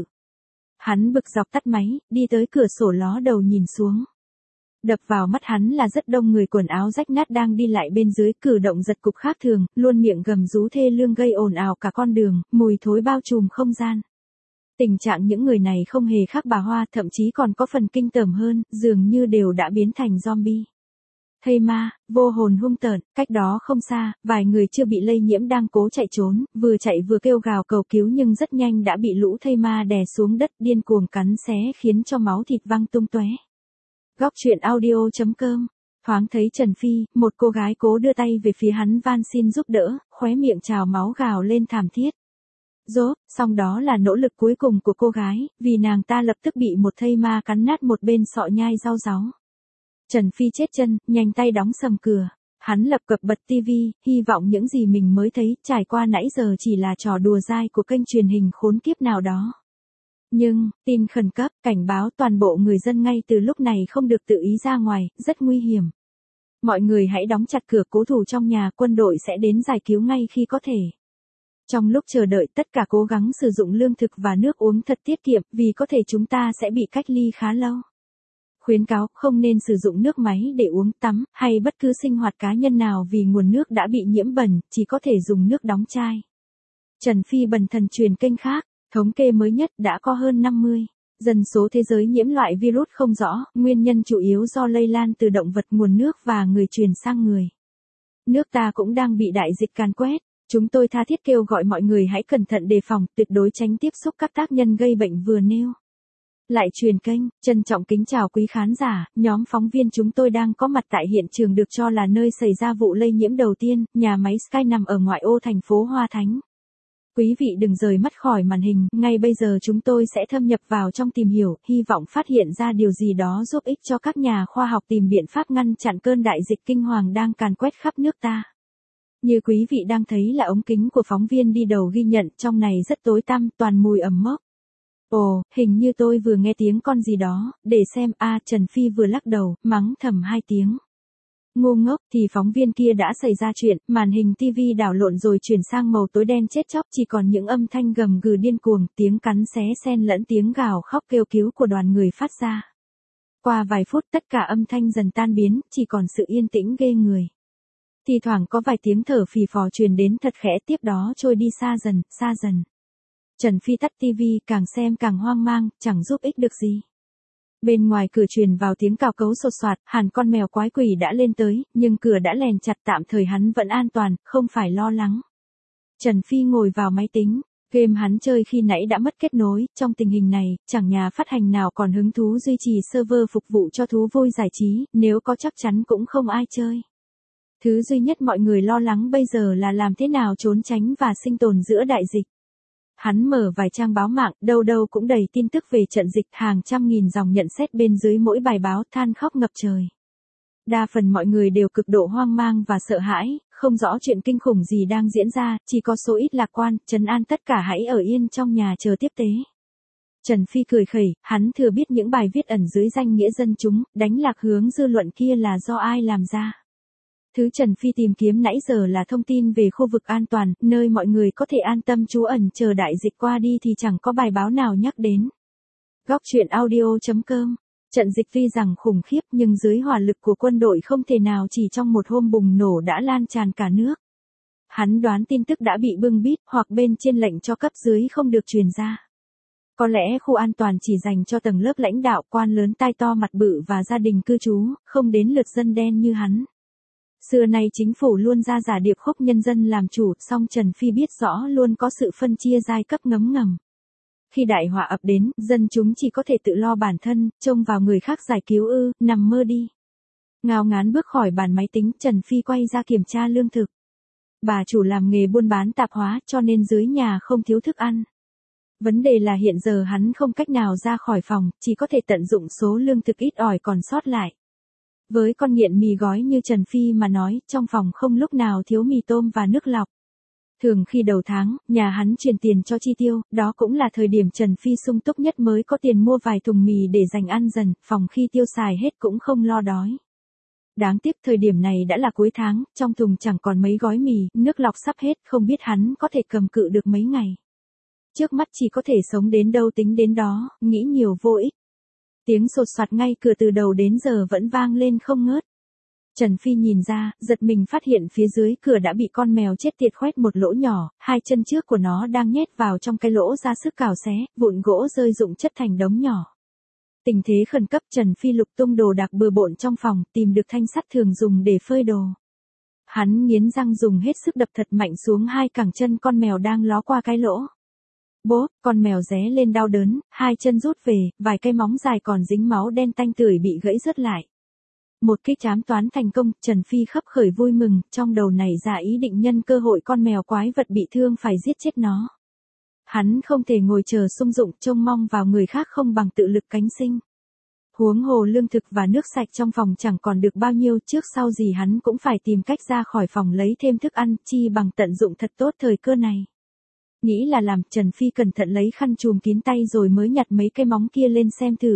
Speaker 1: Hắn bực dọc tắt máy, đi tới cửa sổ ló đầu nhìn xuống. Đập vào mắt hắn là rất đông người quần áo rách nát đang đi lại bên dưới, cử động giật cục khác thường, luôn miệng gầm rú thê lương gây ồn ào cả con đường, mùi thối bao trùm không gian. Tình trạng những người này không hề khác bà Hoa, thậm chí còn có phần kinh tởm hơn, dường như đều đã biến thành zombie. Thây ma, vô hồn hung tợn, cách đó không xa, vài người chưa bị lây nhiễm đang cố chạy trốn, vừa chạy vừa kêu gào cầu cứu nhưng rất nhanh đã bị lũ thây ma đè xuống đất, điên cuồng cắn xé khiến cho máu thịt văng tung tóe. Góc truyện audio.com. Thoáng thấy Trần Phi, một cô gái cố đưa tay về phía hắn van xin giúp đỡ, khóe miệng trào máu gào lên thảm thiết. Rốt, song đó là nỗ lực cuối cùng của cô gái, vì nàng ta lập tức bị một thây ma cắn nát một bên sọ nhai rau ráu. Trần Phi chết chân, nhanh tay đóng sầm cửa. Hắn lập cập bật tivi, hy vọng những gì mình mới thấy, trải qua nãy giờ chỉ là trò đùa dai của kênh truyền hình khốn kiếp nào đó. Nhưng, tin khẩn cấp, cảnh báo toàn bộ người dân ngay từ lúc này không được tự ý ra ngoài, rất nguy hiểm. Mọi người hãy đóng chặt cửa, cố thủ trong nhà, quân đội sẽ đến giải cứu ngay khi có thể. Trong lúc chờ đợi, tất cả cố gắng sử dụng lương thực và nước uống thật tiết kiệm, vì có thể chúng ta sẽ bị cách ly khá lâu. Khuyến cáo không nên sử dụng nước máy để uống, tắm, hay bất cứ sinh hoạt cá nhân nào vì nguồn nước đã bị nhiễm bẩn, chỉ có thể dùng nước đóng chai. Trần Phi bần thần truyền kênh khác, thống kê mới nhất đã có hơn 50. Dân số thế giới nhiễm loại virus không rõ, nguyên nhân chủ yếu do lây lan từ động vật, nguồn nước và người truyền sang người. Nước ta cũng đang bị đại dịch càn quét. Chúng tôi tha thiết kêu gọi mọi người hãy cẩn thận đề phòng, tuyệt đối tránh tiếp xúc các tác nhân gây bệnh vừa nêu. Lại truyền kênh, trân trọng kính chào quý khán giả, nhóm phóng viên chúng tôi đang có mặt tại hiện trường được cho là nơi xảy ra vụ lây nhiễm đầu tiên, nhà máy Sky nằm ở ngoại ô thành phố Hoa Thánh. Quý vị đừng rời mắt khỏi màn hình, ngay bây giờ chúng tôi sẽ thâm nhập vào trong tìm hiểu, hy vọng phát hiện ra điều gì đó giúp ích cho các nhà khoa học tìm biện pháp ngăn chặn cơn đại dịch kinh hoàng đang càn quét khắp nước ta. Như quý vị đang thấy là ống kính của phóng viên đi đầu ghi nhận, trong này rất tối tăm, toàn mùi ẩm mốc. Ồ, hình như tôi vừa nghe tiếng con gì đó, để xem, Trần Phi vừa lắc đầu, mắng thầm 2 tiếng. Ngu ngốc, thì phóng viên kia đã xảy ra chuyện, màn hình TV đảo lộn rồi chuyển sang màu tối đen chết chóc, chỉ còn những âm thanh gầm gừ điên cuồng, tiếng cắn xé xen lẫn tiếng gào khóc kêu cứu của đoàn người phát ra. Qua vài phút tất cả âm thanh dần tan biến, chỉ còn sự yên tĩnh ghê người. Thì thoảng có vài tiếng thở phì phò truyền đến thật khẽ, tiếp đó trôi đi xa dần, xa dần. Trần Phi tắt TV, càng xem càng hoang mang, chẳng giúp ích được gì. Bên ngoài cửa truyền vào tiếng cào cấu sột soạt, hẳn con mèo quái quỷ đã lên tới, nhưng cửa đã lèn chặt, tạm thời hắn vẫn an toàn, không phải lo lắng. Trần Phi ngồi vào máy tính, game hắn chơi khi nãy đã mất kết nối, trong tình hình này, chẳng nhà phát hành nào còn hứng thú duy trì server phục vụ cho thú vui giải trí, nếu có chắc chắn cũng không ai chơi. Thứ duy nhất mọi người lo lắng bây giờ là làm thế nào trốn tránh và sinh tồn giữa đại dịch. Hắn mở vài trang báo mạng, đâu đâu cũng đầy tin tức về trận dịch, hàng trăm nghìn dòng nhận xét bên dưới mỗi bài báo, than khóc ngập trời. Đa phần mọi người đều cực độ hoang mang và sợ hãi, không rõ chuyện kinh khủng gì đang diễn ra, chỉ có số ít lạc quan, trấn an tất cả hãy ở yên trong nhà chờ tiếp tế. Trần Phi cười khẩy, hắn thừa biết những bài viết ẩn dưới danh nghĩa dân chúng, đánh lạc hướng dư luận kia là do ai làm ra. Thứ Trần Phi tìm kiếm nãy giờ là thông tin về khu vực an toàn, nơi mọi người có thể an tâm trú ẩn chờ đại dịch qua đi thì chẳng có bài báo nào nhắc đến. Góc truyện audio.com. Trận dịch tuy rằng khủng khiếp nhưng dưới hỏa lực của quân đội không thể nào chỉ trong một hôm bùng nổ đã lan tràn cả nước. Hắn đoán tin tức đã bị bưng bít hoặc bên trên lệnh cho cấp dưới không được truyền ra. Có lẽ khu an toàn chỉ dành cho tầng lớp lãnh đạo, quan lớn tai to mặt bự và gia đình cư trú, không đến lượt dân đen như hắn. Xưa nay chính phủ luôn ra giả điệp khúc nhân dân làm chủ, song Trần Phi biết rõ luôn có sự phân chia giai cấp ngấm ngầm. Khi đại họa ập đến, dân chúng chỉ có thể tự lo bản thân, trông vào người khác giải cứu nằm mơ đi. Ngao ngán bước khỏi bàn máy tính, Trần Phi quay ra kiểm tra lương thực. Bà chủ làm nghề buôn bán tạp hóa cho nên dưới nhà không thiếu thức ăn. Vấn đề là hiện giờ hắn không cách nào ra khỏi phòng, chỉ có thể tận dụng số lương thực ít ỏi còn sót lại. Với con nghiện mì gói như Trần Phi mà nói, trong phòng không lúc nào thiếu mì tôm và nước lọc. Thường khi đầu tháng, nhà hắn truyền tiền cho chi tiêu, đó cũng là thời điểm Trần Phi sung túc nhất mới có tiền mua vài thùng mì để dành ăn dần, phòng khi tiêu xài hết cũng không lo đói. Đáng tiếc thời điểm này đã là cuối tháng, trong thùng chẳng còn mấy gói mì, nước lọc sắp hết, không biết hắn có thể cầm cự được mấy ngày. Trước mắt chỉ có thể sống đến đâu tính đến đó, nghĩ nhiều vô ích. Tiếng sột soạt ngay cửa từ đầu đến giờ vẫn vang lên không ngớt. Trần Phi nhìn ra, giật mình phát hiện phía dưới cửa đã bị con mèo chết tiệt khoét một lỗ nhỏ, hai chân trước của nó đang nhét vào trong cái lỗ ra sức cào xé, vụn gỗ rơi rụng chất thành đống nhỏ. Tình thế khẩn cấp, Trần Phi lục tung đồ đạc bừa bộn trong phòng, tìm được thanh sắt thường dùng để phơi đồ. Hắn nghiến răng dùng hết sức đập thật mạnh xuống hai cẳng chân con mèo đang ló qua cái lỗ. Bốp, con mèo ré lên đau đớn, hai chân rút về, vài cây móng dài còn dính máu đen tanh tưởi bị gãy rớt lại. Một kích trám toán thành công, Trần Phi khấp khởi vui mừng, trong đầu nảy ra ý định nhân cơ hội con mèo quái vật bị thương phải giết chết nó. Hắn không thể ngồi chờ sung dụng trông mong vào người khác không bằng tự lực cánh sinh. Huống hồ lương thực và nước sạch trong phòng chẳng còn được bao nhiêu, trước sau gì hắn cũng phải tìm cách ra khỏi phòng lấy thêm thức ăn, chi bằng tận dụng thật tốt thời cơ này. Nghĩ là làm, Trần Phi cẩn thận lấy khăn chùm kín tay rồi mới nhặt mấy cái móng kia lên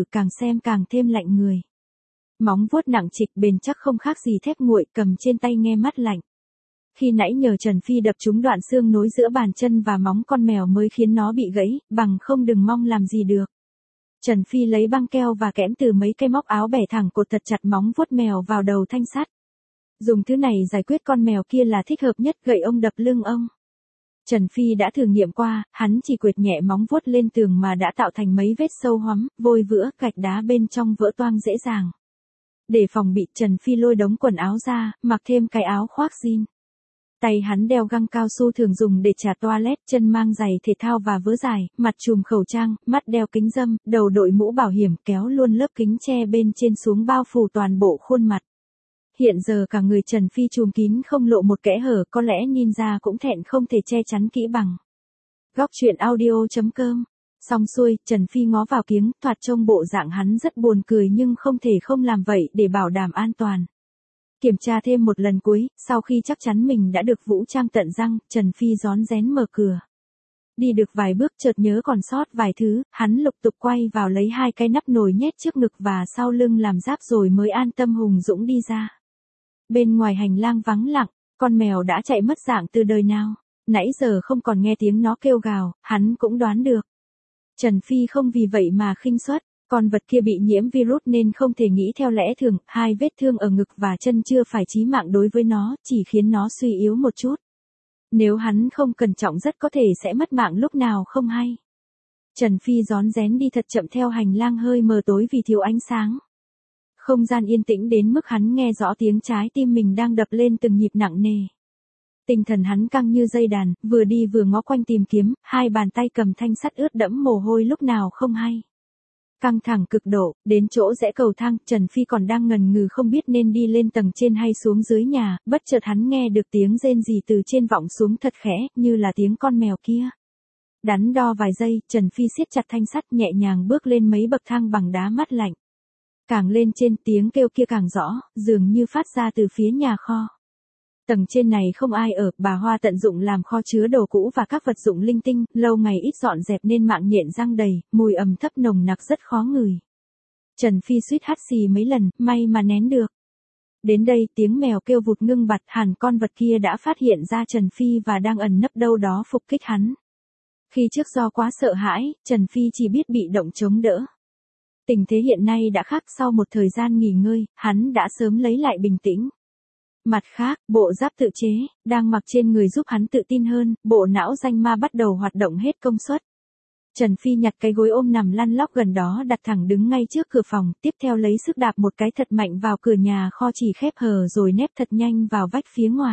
Speaker 1: xem càng thêm lạnh người. Móng vuốt nặng trịch bền chắc không khác gì thép nguội, cầm trên tay nghe mát lạnh. Khi nãy nhờ Trần Phi đập trúng đoạn xương nối giữa bàn chân và móng con mèo mới khiến nó bị gãy, bằng không đừng mong làm gì được. Trần Phi lấy băng keo và kẽm từ mấy cái móc áo bẻ thẳng cột thật chặt móng vuốt mèo vào đầu thanh sắt. Dùng thứ này giải quyết con mèo kia là thích hợp nhất, gậy ông đập lưng ông. Trần Phi đã thử nghiệm qua, hắn chỉ quệt nhẹ móng vuốt lên tường mà đã tạo thành mấy vết sâu hoắm, vôi vữa, gạch đá bên trong vỡ toang dễ dàng. Để phòng bị, Trần Phi lôi đống quần áo ra, mặc thêm cái áo khoác jean. Tay hắn đeo găng cao su thường dùng để trả toilet, chân mang giày thể thao và vớ dài, mặt trùm khẩu trang, mắt đeo kính râm, đầu đội mũ bảo hiểm, kéo luôn lớp kính che bên trên xuống bao phủ toàn bộ khuôn mặt. Hiện giờ cả người Trần Phi trùm kín không lộ một kẽ hở, có lẽ ninja cũng thẹn không thể che chắn kỹ bằng. Góc truyện audio.com. Xong xuôi, Trần Phi ngó vào kiếng, thoạt trông bộ dạng hắn rất buồn cười nhưng không thể không làm vậy để bảo đảm an toàn. Kiểm tra thêm một lần cuối, sau khi chắc chắn mình đã được vũ trang tận răng, Trần Phi rón rén mở cửa. Đi được vài bước chợt nhớ còn sót vài thứ, hắn lục tục quay vào lấy hai cái nắp nồi nhét trước ngực và sau lưng làm giáp rồi mới an tâm hùng dũng đi ra. Bên ngoài hành lang vắng lặng, con mèo đã chạy mất dạng từ đời nào. Nãy giờ không còn nghe tiếng nó kêu gào, hắn cũng đoán được. Trần Phi không vì vậy mà khinh suất, con vật kia bị nhiễm virus nên không thể nghĩ theo lẽ thường, hai vết thương ở ngực và chân chưa phải chí mạng đối với nó, chỉ khiến nó suy yếu một chút. Nếu hắn không cẩn trọng rất có thể sẽ mất mạng lúc nào không hay. Trần Phi rón rén đi thật chậm theo hành lang hơi mờ tối vì thiếu ánh sáng. Không gian yên tĩnh đến mức hắn nghe rõ tiếng trái tim mình đang đập lên từng nhịp nặng nề. Tinh thần hắn căng như dây đàn, vừa đi vừa ngó quanh tìm kiếm, hai bàn tay cầm thanh sắt ướt đẫm mồ hôi lúc nào không hay. Căng thẳng cực độ, đến chỗ rẽ cầu thang, Trần Phi còn đang ngần ngừ không biết nên đi lên tầng trên hay xuống dưới nhà, bất chợt hắn nghe được tiếng rên rỉ từ trên vọng xuống thật khẽ, như là tiếng con mèo kia. Đắn đo vài giây, Trần Phi siết chặt thanh sắt nhẹ nhàng bước lên mấy bậc thang bằng đá mát lạnh. Càng lên trên tiếng kêu kia càng rõ, dường như phát ra từ phía nhà kho. Tầng trên này không ai ở, bà Hoa tận dụng làm kho chứa đồ cũ và các vật dụng linh tinh, lâu ngày ít dọn dẹp nên mạng nhện răng đầy, mùi ẩm thấp nồng nặc rất khó ngửi. Trần Phi suýt hắt xì mấy lần, may mà nén được. Đến đây tiếng mèo kêu vụt ngưng bặt, hẳn con vật kia đã phát hiện ra Trần Phi và đang ẩn nấp đâu đó phục kích hắn. Khi trước do quá sợ hãi, Trần Phi chỉ biết bị động chống đỡ. Tình thế hiện nay đã khác, sau một thời gian nghỉ ngơi, hắn đã sớm lấy lại bình tĩnh. Mặt khác, bộ giáp tự chế, đang mặc trên người giúp hắn tự tin hơn, bộ não danh ma bắt đầu hoạt động hết công suất. Trần Phi nhặt cái gối ôm nằm lăn lóc gần đó đặt thẳng đứng ngay trước cửa phòng, tiếp theo lấy sức đạp một cái thật mạnh vào cửa nhà kho chỉ khép hờ rồi nép thật nhanh vào vách phía ngoài.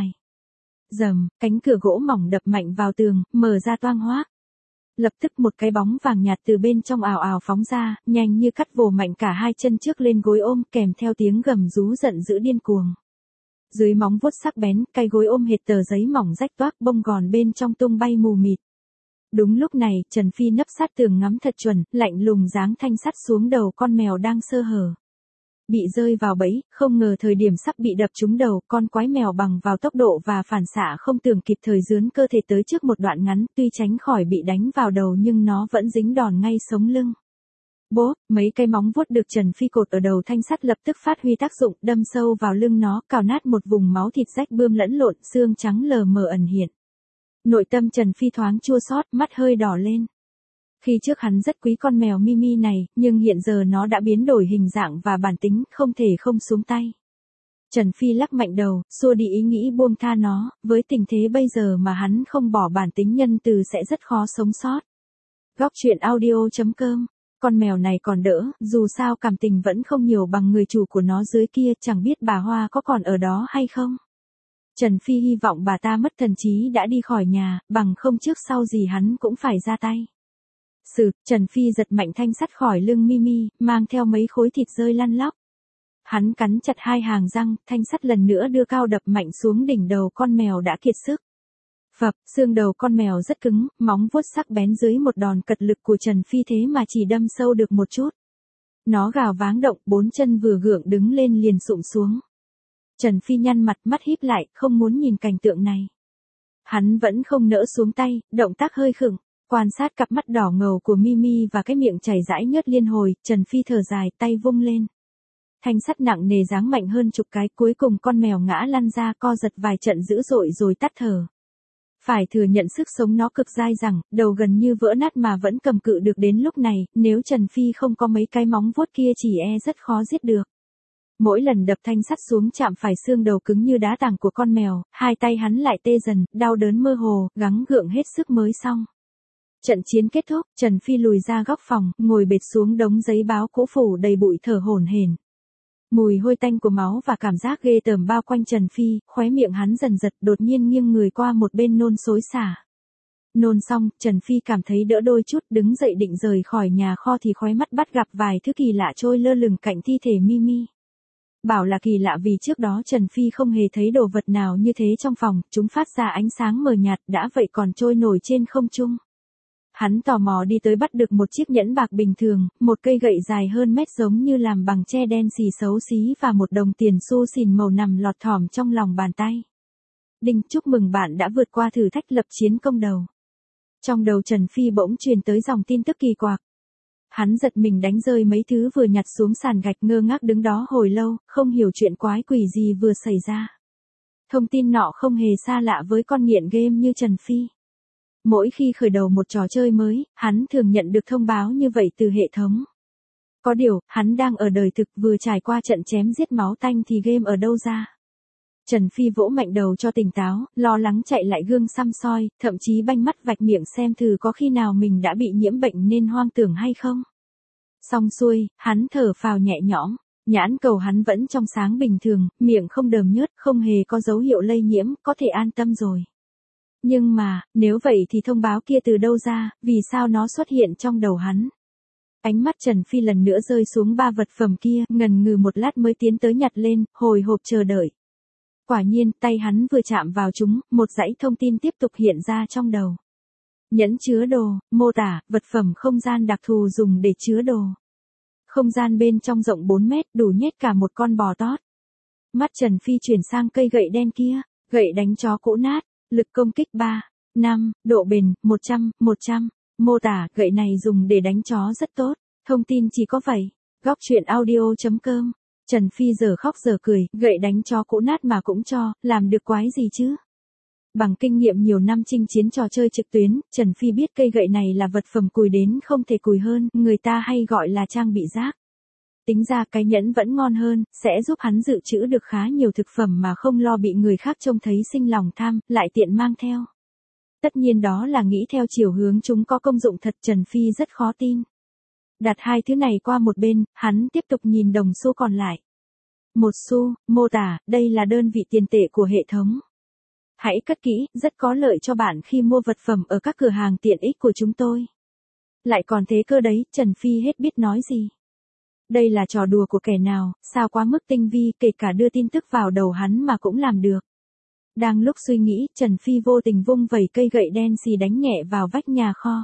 Speaker 1: Rầm, cánh cửa gỗ mỏng đập mạnh vào tường, mở ra toang hoác. Lập tức một cái bóng vàng nhạt từ bên trong ào ào phóng ra, nhanh như cắt vồ mạnh cả hai chân trước lên gối ôm kèm theo tiếng gầm rú giận dữ điên cuồng. Dưới móng vuốt sắc bén, cái gối ôm hệt tờ giấy mỏng rách toác, bông gòn bên trong tung bay mù mịt. Đúng lúc này, Trần Phi nấp sát tường ngắm thật chuẩn, lạnh lùng giáng thanh sắt xuống đầu con mèo đang sơ hở. Bị rơi vào bẫy, không ngờ thời điểm sắp bị đập trúng đầu, con quái mèo bằng vào tốc độ và phản xạ không tưởng kịp thời dướn cơ thể tới trước một đoạn ngắn, tuy tránh khỏi bị đánh vào đầu nhưng nó vẫn dính đòn ngay sống lưng. Bố, mấy cái móng vuốt được Trần Phi cột ở đầu thanh sắt lập tức phát huy tác dụng, đâm sâu vào lưng nó, cào nát một vùng máu thịt rách bươm lẫn lộn, xương trắng lờ mờ ẩn hiện. Nội tâm Trần Phi thoáng chua xót, mắt hơi đỏ lên. Khi trước hắn rất quý con mèo Mimi này, nhưng hiện giờ nó đã biến đổi hình dạng và bản tính, không thể không xuống tay. Trần Phi lắc mạnh đầu, xua đi ý nghĩ buông tha nó, với tình thế bây giờ mà hắn không bỏ bản tính nhân từ sẽ rất khó sống sót. Góc truyện audio.com. Con mèo này còn đỡ, dù sao cảm tình vẫn không nhiều bằng người chủ của nó dưới kia, chẳng biết bà Hoa có còn ở đó hay không. Trần Phi hy vọng bà ta mất thần trí đã đi khỏi nhà, bằng không trước sau gì hắn cũng phải ra tay. Trần Phi giật mạnh thanh sắt khỏi lưng Mimi, mang theo mấy khối thịt rơi lăn lóc. Hắn cắn chặt hai hàng răng, thanh sắt lần nữa đưa cao đập mạnh xuống đỉnh đầu con mèo đã kiệt sức. Phập, xương đầu con mèo rất cứng, móng vuốt sắc bén dưới một đòn cật lực của Trần Phi thế mà chỉ đâm sâu được một chút. Nó gào váng động, bốn chân vừa gượng đứng lên liền sụm xuống. Trần Phi nhăn mặt, mắt híp lại, không muốn nhìn cảnh tượng này. Hắn vẫn không nỡ xuống tay, động tác hơi khựng, quan sát cặp mắt đỏ ngầu của Mimi và cái miệng chảy rãi nhớt liên hồi, Trần Phi thở dài, tay vung lên. Thanh sắt nặng nề giáng mạnh hơn chục cái, cuối cùng con mèo ngã lăn ra, co giật vài trận dữ dội rồi tắt thở. Phải thừa nhận sức sống nó cực dai dẳng, đầu gần như vỡ nát mà vẫn cầm cự được đến lúc này, nếu Trần Phi không có mấy cái móng vuốt kia chỉ rất khó giết được. Mỗi lần đập thanh sắt xuống chạm phải xương đầu cứng như đá tảng của con mèo, hai tay hắn lại tê dần, đau đớn mơ hồ, gắng gượng hết sức mới xong. Trận chiến kết thúc, Trần Phi lùi ra góc phòng, ngồi bệt xuống đống giấy báo cũ phủ đầy bụi thở hổn hển. Mùi hôi tanh của máu và cảm giác ghê tởm bao quanh Trần Phi, khóe miệng hắn dần giật, đột nhiên nghiêng người qua một bên nôn xối xả. Nôn xong, Trần Phi cảm thấy đỡ đôi chút, đứng dậy định rời khỏi nhà kho thì khóe mắt bắt gặp vài thứ kỳ lạ trôi lơ lửng cạnh thi thể Mimi. Bảo là kỳ lạ vì trước đó Trần Phi không hề thấy đồ vật nào như thế trong phòng, chúng phát ra ánh sáng mờ nhạt, đã vậy còn trôi nổi trên không trung. Hắn tò mò đi tới bắt được một chiếc nhẫn bạc bình thường, một cây gậy dài hơn mét giống như làm bằng tre đen xì xấu xí và một đồng tiền xu xìn màu nằm lọt thỏm trong lòng bàn tay. Đinh, chúc mừng bạn đã vượt qua thử thách lập chiến công đầu. Trong đầu Trần Phi bỗng truyền tới dòng tin tức kỳ quặc. Hắn giật mình đánh rơi mấy thứ vừa nhặt xuống sàn gạch, ngơ ngác đứng đó hồi lâu, không hiểu chuyện quái quỷ gì vừa xảy ra. Thông tin nọ không hề xa lạ với con nghiện game như Trần Phi. Mỗi khi khởi đầu một trò chơi mới, hắn thường nhận được thông báo như vậy từ hệ thống. Có điều, hắn đang ở đời thực vừa trải qua trận chém giết máu tanh thì game ở đâu ra. Trần Phi vỗ mạnh đầu cho tỉnh táo, lo lắng chạy lại gương xăm soi, thậm chí banh mắt vạch miệng xem thử có khi nào mình đã bị nhiễm bệnh nên hoang tưởng hay không. Xong xuôi, hắn thở phào nhẹ nhõm, nhãn cầu hắn vẫn trong sáng bình thường, miệng không đờm nhớt, không hề có dấu hiệu lây nhiễm, có thể an tâm rồi. Nhưng mà, nếu vậy thì thông báo kia từ đâu ra, vì sao nó xuất hiện trong đầu hắn? Ánh mắt Trần Phi lần nữa rơi xuống ba vật phẩm kia, ngần ngừ một lát mới tiến tới nhặt lên, hồi hộp chờ đợi. Quả nhiên, tay hắn vừa chạm vào chúng, một dãy thông tin tiếp tục hiện ra trong đầu. Nhẫn chứa đồ, mô tả, vật phẩm không gian đặc thù dùng để chứa đồ. Không gian bên trong rộng 4 mét, đủ nhét cả một con bò tót. Mắt Trần Phi chuyển sang cây gậy đen kia, gậy đánh chó cũ nát, lực công kích 3, 5, độ bền, 100, mô tả, gậy này dùng để đánh chó rất tốt, thông tin chỉ có vậy. Góc truyện audio.com. Trần Phi giờ khóc giờ cười, gậy đánh chó cũ nát mà cũng cho, làm được quái gì chứ? Bằng kinh nghiệm nhiều năm chinh chiến trò chơi trực tuyến, Trần Phi biết cây gậy này là vật phẩm cùi đến không thể cùi hơn, người ta hay gọi là trang bị rác. Tính ra cái nhẫn vẫn ngon hơn, sẽ giúp hắn dự trữ được khá nhiều thực phẩm mà không lo bị người khác trông thấy sinh lòng tham, lại tiện mang theo. Tất nhiên đó là nghĩ theo chiều hướng chúng có công dụng thật, Trần Phi rất khó tin. Đặt hai thứ này qua một bên, hắn tiếp tục nhìn đồng xu còn lại. 1 xu, mô tả, đây là đơn vị tiền tệ của hệ thống. Hãy cất kỹ, rất có lợi cho bạn khi mua vật phẩm ở các cửa hàng tiện ích của chúng tôi. Lại còn thế cơ đấy, Trần Phi hết biết nói gì. Đây là trò đùa của kẻ nào, sao quá mức tinh vi, kể cả đưa tin tức vào đầu hắn mà cũng làm được. Đang lúc suy nghĩ, Trần Phi vô tình vung vẩy cây gậy đen xì đánh nhẹ vào vách nhà kho.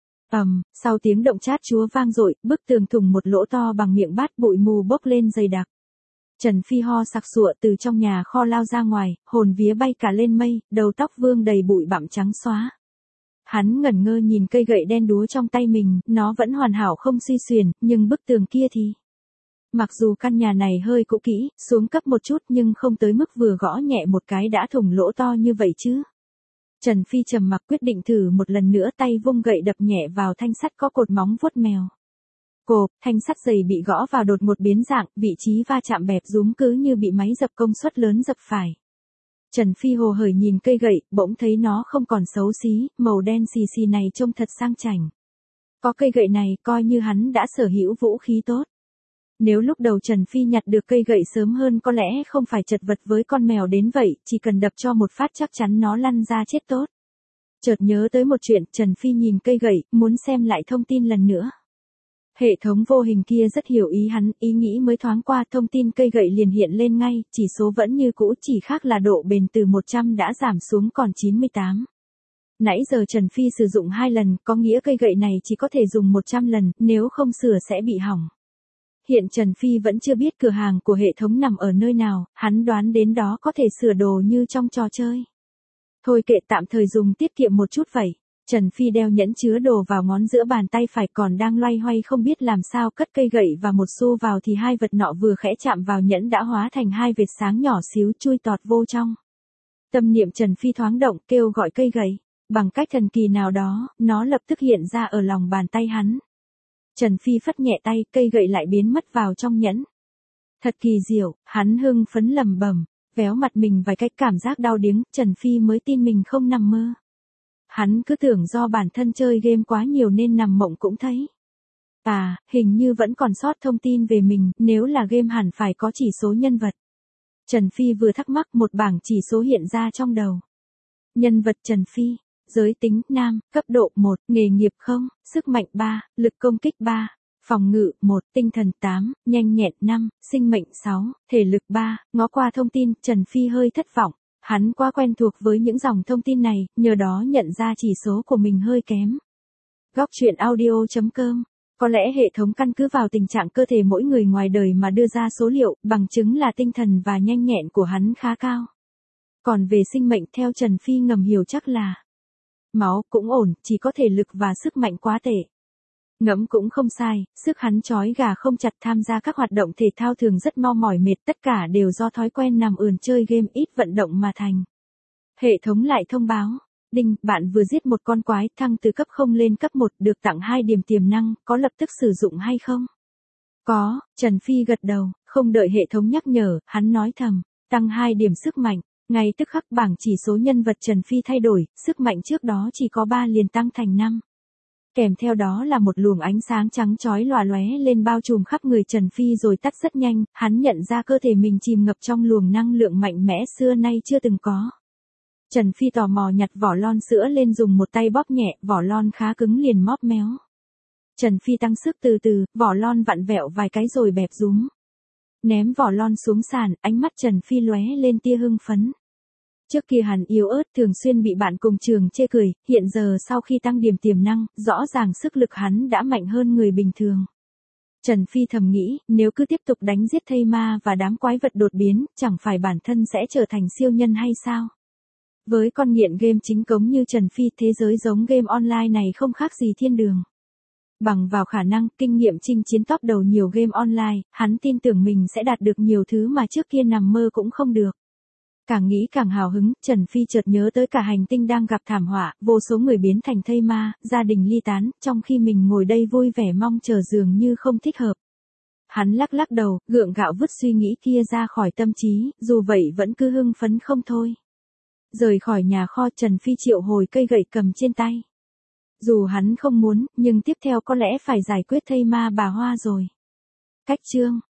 Speaker 1: Sau tiếng động chát chúa vang dội, bức tường thủng một lỗ to bằng miệng bát, bụi mù bốc lên dày đặc. Trần Phi ho sặc sụa từ trong nhà kho lao ra ngoài, hồn vía bay cả lên mây, đầu tóc vương đầy bụi bặm trắng xóa. Hắn ngẩn ngơ nhìn cây gậy đen đúa trong tay mình, nó vẫn hoàn hảo không suy xuyển, nhưng bức tường kia thì... Mặc dù căn nhà này hơi cũ kỹ, xuống cấp một chút nhưng không tới mức vừa gõ nhẹ một cái đã thủng lỗ to như vậy chứ. Trần Phi trầm mặc quyết định thử một lần nữa, tay vung gậy đập nhẹ vào thanh sắt có cột móng vuốt mèo. Cộp, thanh sắt dày bị gõ vào đột ngột biến dạng, vị trí va chạm bẹp rúm cứ như bị máy dập công suất lớn dập phải. Trần Phi hồ hởi nhìn cây gậy, bỗng thấy nó không còn xấu xí, màu đen xì xì này trông thật sang chảnh. Có cây gậy này, coi như hắn đã sở hữu vũ khí tốt. Nếu lúc đầu Trần Phi nhặt được cây gậy sớm hơn có lẽ không phải chật vật với con mèo đến vậy, chỉ cần đập cho một phát chắc chắn nó lăn ra chết tốt. Chợt nhớ tới một chuyện, Trần Phi nhìn cây gậy, muốn xem lại thông tin lần nữa. Hệ thống vô hình kia rất hiểu ý hắn, ý nghĩ mới thoáng qua, thông tin cây gậy liền hiện lên ngay, chỉ số vẫn như cũ, chỉ khác là độ bền từ 100 đã giảm xuống còn 98. Nãy giờ Trần Phi sử dụng 2 lần, có nghĩa cây gậy này chỉ có thể dùng 100 lần, nếu không sửa sẽ bị hỏng. Hiện Trần Phi vẫn chưa biết cửa hàng của hệ thống nằm ở nơi nào, hắn đoán đến đó có thể sửa đồ như trong trò chơi. Thôi kệ, tạm thời dùng tiết kiệm một chút vậy. Trần Phi đeo nhẫn chứa đồ vào ngón giữa bàn tay phải, còn đang loay hoay không biết làm sao cất cây gậy và một xu vào thì hai vật nọ vừa khẽ chạm vào nhẫn đã hóa thành hai vệt sáng nhỏ xíu chui tọt vô trong. Tâm niệm Trần Phi thoáng động, kêu gọi cây gậy. Bằng cách thần kỳ nào đó, nó lập tức hiện ra ở lòng bàn tay hắn. Trần Phi phất nhẹ tay, cây gậy lại biến mất vào trong nhẫn. Thật kỳ diệu, hắn hưng phấn lẩm bẩm, véo mặt mình vài cách, cảm giác đau điếng, Trần Phi mới tin mình không nằm mơ. Hắn cứ tưởng do bản thân chơi game quá nhiều nên nằm mộng cũng thấy. À, hình như vẫn còn sót thông tin về mình, nếu là game hẳn phải có chỉ số nhân vật. Trần Phi vừa thắc mắc, một bảng chỉ số hiện ra trong đầu. Nhân vật Trần Phi, giới tính nam, cấp độ 1, nghề nghiệp 0, sức mạnh 3, lực công kích 3, phòng ngự 1, tinh thần 8, nhanh nhẹn 5, sinh mệnh 6, thể lực 3. Ngó qua thông tin, Trần Phi hơi thất vọng. Hắn quá quen thuộc với những dòng thông tin này, nhờ đó nhận ra chỉ số của mình hơi kém. Góc truyện audio.com. Có lẽ hệ thống căn cứ vào tình trạng cơ thể mỗi người ngoài đời mà đưa ra số liệu, bằng chứng là tinh thần và nhanh nhẹn của hắn khá cao. Còn về sinh mệnh, theo Trần Phi ngầm hiểu chắc là máu cũng ổn, chỉ có thể lực và sức mạnh quá tệ. Ngẫm cũng không sai, sức hắn trói gà không chặt, tham gia các hoạt động thể thao thường rất mau mỏi mệt, tất cả đều do thói quen nằm ườn chơi game ít vận động mà thành. Hệ thống lại thông báo, đinh, bạn vừa giết một con quái, thăng từ cấp 0 lên cấp 1, được tặng 2 điểm tiềm năng, có lập tức sử dụng hay không? Có, Trần Phi gật đầu, không đợi hệ thống nhắc nhở, hắn nói thầm, tăng 2 điểm sức mạnh. Ngay tức khắc bảng chỉ số nhân vật Trần Phi thay đổi, sức mạnh trước đó chỉ có 3 liền tăng thành 5. Kèm theo đó là một luồng ánh sáng trắng chói lòa lóe lên bao trùm khắp người Trần Phi rồi tắt rất nhanh, hắn nhận ra cơ thể mình chìm ngập trong luồng năng lượng mạnh mẽ xưa nay chưa từng có. Trần Phi tò mò nhặt vỏ lon sữa lên, dùng một tay bóp nhẹ, vỏ lon khá cứng liền móp méo. Trần Phi tăng sức từ từ, vỏ lon vặn vẹo vài cái rồi bẹp rúm. Ném vỏ lon xuống sàn, ánh mắt Trần Phi lóe lên tia hưng phấn. Trước kia hắn yếu ớt, thường xuyên bị bạn cùng trường chê cười, hiện giờ sau khi tăng điểm tiềm năng, rõ ràng sức lực hắn đã mạnh hơn người bình thường. Trần Phi thầm nghĩ, nếu cứ tiếp tục đánh giết thây ma và đám quái vật đột biến, chẳng phải bản thân sẽ trở thành siêu nhân hay sao? Với con nghiện game chính cống như Trần Phi, thế giới giống game online này không khác gì thiên đường. Bằng vào khả năng, kinh nghiệm chinh chiến top đầu nhiều game online, hắn tin tưởng mình sẽ đạt được nhiều thứ mà trước kia nằm mơ cũng không được. Càng nghĩ càng hào hứng, Trần Phi chợt nhớ tới cả hành tinh đang gặp thảm họa, vô số người biến thành thây ma, gia đình ly tán, trong khi mình ngồi đây vui vẻ mong chờ dường như không thích hợp. Hắn lắc lắc đầu, gượng gạo vứt suy nghĩ kia ra khỏi tâm trí, dù vậy vẫn cứ hưng phấn không thôi. Rời khỏi nhà kho, Trần Phi triệu hồi cây gậy cầm trên tay. Dù hắn không muốn, nhưng tiếp theo có lẽ phải giải quyết thây ma bà Hoa rồi. Cách chương